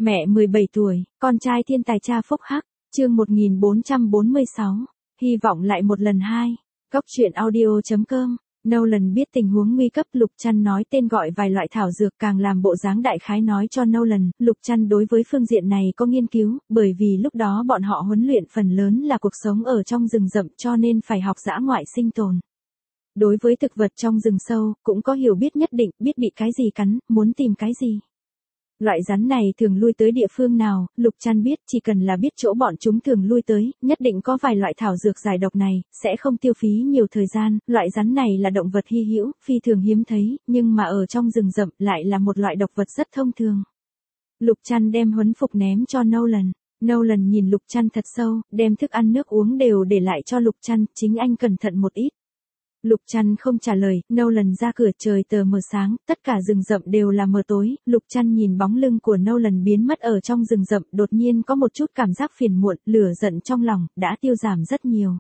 Mẹ 17 tuổi, con trai thiên tài cha phúc hắc, chương 1446, hy vọng lại một lần hai. Góc truyện audio.com. Nolan biết tình huống nguy cấp, Lục Trăn nói tên gọi vài loại thảo dược, càng làm bộ dáng đại khái nói cho Nolan. Lục Trăn đối với phương diện này có nghiên cứu, bởi vì lúc đó bọn họ huấn luyện phần lớn là cuộc sống ở trong rừng rậm, cho nên phải học dã ngoại sinh tồn. Đối với thực vật trong rừng sâu, cũng có hiểu biết nhất định, biết bị cái gì cắn, muốn tìm cái gì. Loại rắn này thường lui tới địa phương nào, Lục Trăn biết, chỉ cần là biết chỗ bọn chúng thường lui tới, nhất định có vài loại thảo dược giải độc này, sẽ không tiêu phí nhiều thời gian. Loại rắn này là động vật hy hữu, phi thường hiếm thấy, nhưng mà ở trong rừng rậm lại là một loại độc vật rất thông thường. Lục Trăn đem huấn phục ném cho Nolan. Nolan nhìn Lục Trăn thật sâu, đem thức ăn nước uống đều để lại cho Lục Trăn, chính anh cẩn thận một ít. Lục Trăn không trả lời, Nolan ra cửa, trời tờ mờ sáng, tất cả rừng rậm đều là mờ tối. Lục Trăn nhìn bóng lưng của Nolan biến mất ở trong rừng rậm, đột nhiên có một chút cảm giác phiền muộn, lửa giận trong lòng đã tiêu giảm rất nhiều.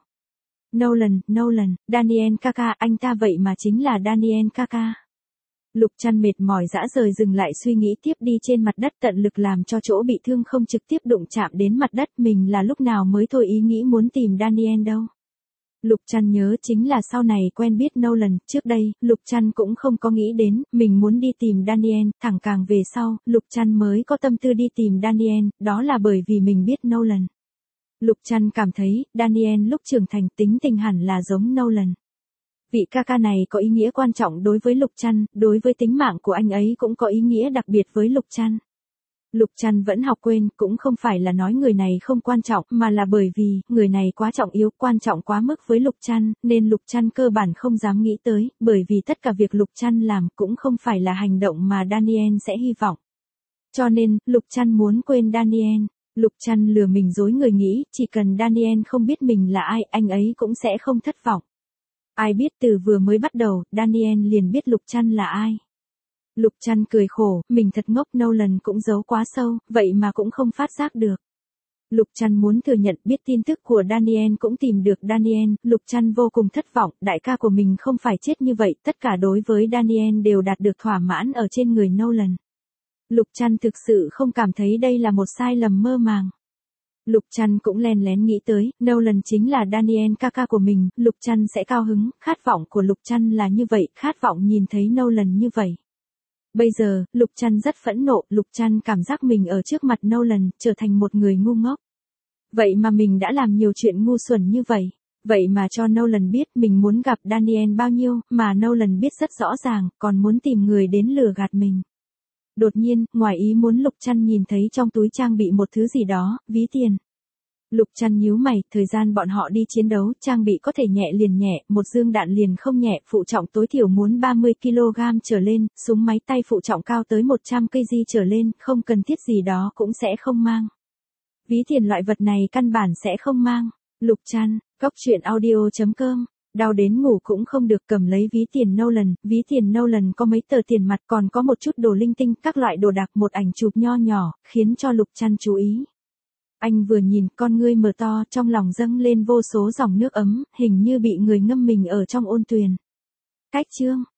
Nolan, Daniel Kaka, anh ta vậy mà chính là Daniel Kaka. Lục Trăn mệt mỏi dã rời dừng lại suy nghĩ tiếp, đi trên mặt đất tận lực làm cho chỗ bị thương không trực tiếp đụng chạm đến mặt đất. Mình là lúc nào mới thôi ý nghĩ muốn tìm Daniel đâu. Lục Trăn nhớ chính là sau này quen biết Nolan, trước đây, Lục Trăn cũng không có nghĩ đến, mình muốn đi tìm Daniel, thẳng càng về sau, Lục Trăn mới có tâm tư đi tìm Daniel, đó là bởi vì mình biết Nolan. Lục Trăn cảm thấy, Daniel lúc trưởng thành tính tình hẳn là giống Nolan. Vị Kaka này có ý nghĩa quan trọng đối với Lục Trăn, đối với tính mạng của anh ấy cũng có ý nghĩa đặc biệt với Lục Trăn. Lục Trăn vẫn học quên, cũng không phải là nói người này không quan trọng, mà là bởi vì, người này quá trọng yếu, quan trọng quá mức với Lục Trăn, nên Lục Trăn cơ bản không dám nghĩ tới, bởi vì tất cả việc Lục Trăn làm cũng không phải là hành động mà Daniel sẽ hy vọng. Cho nên, Lục Trăn muốn quên Daniel. Lục Trăn lừa mình dối người nghĩ, chỉ cần Daniel không biết mình là ai, anh ấy cũng sẽ không thất vọng. Ai biết từ vừa mới bắt đầu, Daniel liền biết Lục Trăn là ai. Lục Trăn cười khổ, mình thật ngốc, Nolan cũng giấu quá sâu, vậy mà cũng không phát giác được. Lục Trăn muốn thừa nhận, biết tin tức của Daniel cũng tìm được Daniel, Lục Trăn vô cùng thất vọng, đại ca của mình không phải chết như vậy, tất cả đối với Daniel đều đạt được thỏa mãn ở trên người Nolan. Lục Trăn thực sự không cảm thấy đây là một sai lầm mơ màng. Lục Trăn cũng len lén nghĩ tới, Nolan chính là Daniel Kaka của mình, Lục Trăn sẽ cao hứng, khát vọng của Lục Trăn là như vậy, khát vọng nhìn thấy Nolan như vậy. Bây giờ, Lục Trăn rất phẫn nộ, Lục Trăn cảm giác mình ở trước mặt Nolan, trở thành một người ngu ngốc. Vậy mà mình đã làm nhiều chuyện ngu xuẩn như vậy. Vậy mà cho Nolan biết mình muốn gặp Daniel bao nhiêu, mà Nolan biết rất rõ ràng, còn muốn tìm người đến lừa gạt mình. Đột nhiên, ngoài ý muốn Lục Trăn nhìn thấy trong túi trang bị một thứ gì đó, ví tiền. Lục Trăn nhíu mày, thời gian bọn họ đi chiến đấu, trang bị có thể nhẹ liền nhẹ, một dương đạn liền không nhẹ, phụ trọng tối thiểu muốn 30 kg trở lên, súng máy tay phụ trọng cao tới 100 kg trở lên, không cần thiết gì đó cũng sẽ không mang. Ví tiền loại vật này căn bản sẽ không mang. Lục Trăn, góc truyện audio.com. Đau đến ngủ cũng không được, cầm lấy ví tiền Nolan có mấy tờ tiền mặt, còn có một chút đồ linh tinh, các loại đồ đạc, một ảnh chụp nho nhỏ, khiến cho Lục Trăn chú ý. Anh vừa nhìn, con ngươi mở to, trong lòng dâng lên vô số dòng nước ấm, hình như bị người ngâm mình ở trong ôn tuyền. Cách chương